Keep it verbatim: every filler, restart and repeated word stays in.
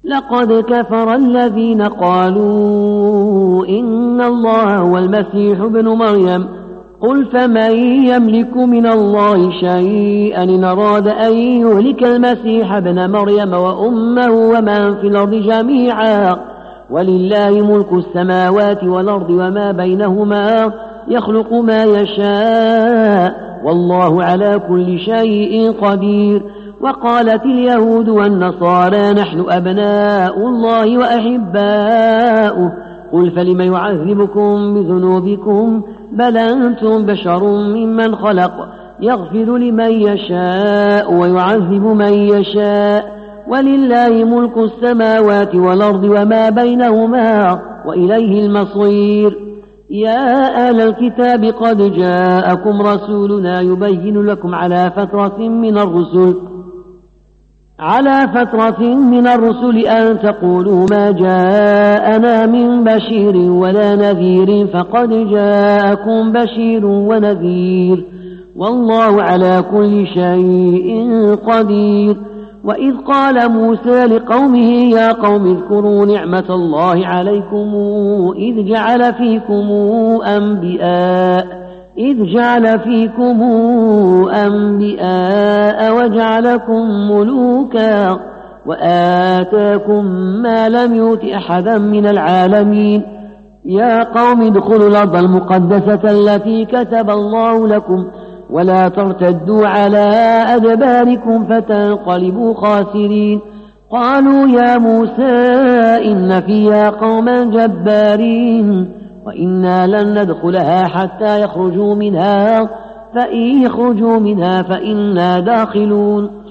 لقد كفر الذين قالوا إن الله هو المسيح ابن مريم قل فمن يملك من الله شيئا إن أراد أن يهلك المسيح ابن مريم وأمه ومن في الأرض جميعا ولله ملك السماوات والأرض وما بينهما يخلق ما يشاء والله على كل شيء قدير. وقالت اليهود والنصارى نحن أبناء الله وأحباؤه قل فلم يعذبكم بذنوبكم بل أنتم بشر ممن خلق يغفر لمن يشاء ويعذب من يشاء ولله ملك السماوات والأرض وما بينهما وإليه المصير. يا أهل الكتاب قد جاءكم رسولنا يبين لكم على فترة من الرسل على فترة من الرسل أن تقولوا ما جاءنا من بشير ولا نذير فقد جاءكم بشير ونذير والله على كل شيء قدير. وإذ قال موسى لقومه يا قوم اذكروا نعمة الله عليكم إذ جعل فيكم أنبياء إذ جعل فيكم أنبياء وجعلكم ملوكا وآتاكم ما لم يؤت أحدا من العالمين. يا قوم ادخلوا الأرض المقدسة التي كتب الله لكم ولا ترتدوا على أدباركم فتنقلبوا خاسرين. قالوا يا موسى إن فيها قوما جبارين وإنا لن ندخلها حتى يخرجوا منها فإن يخرجوا منها فإنا داخلون.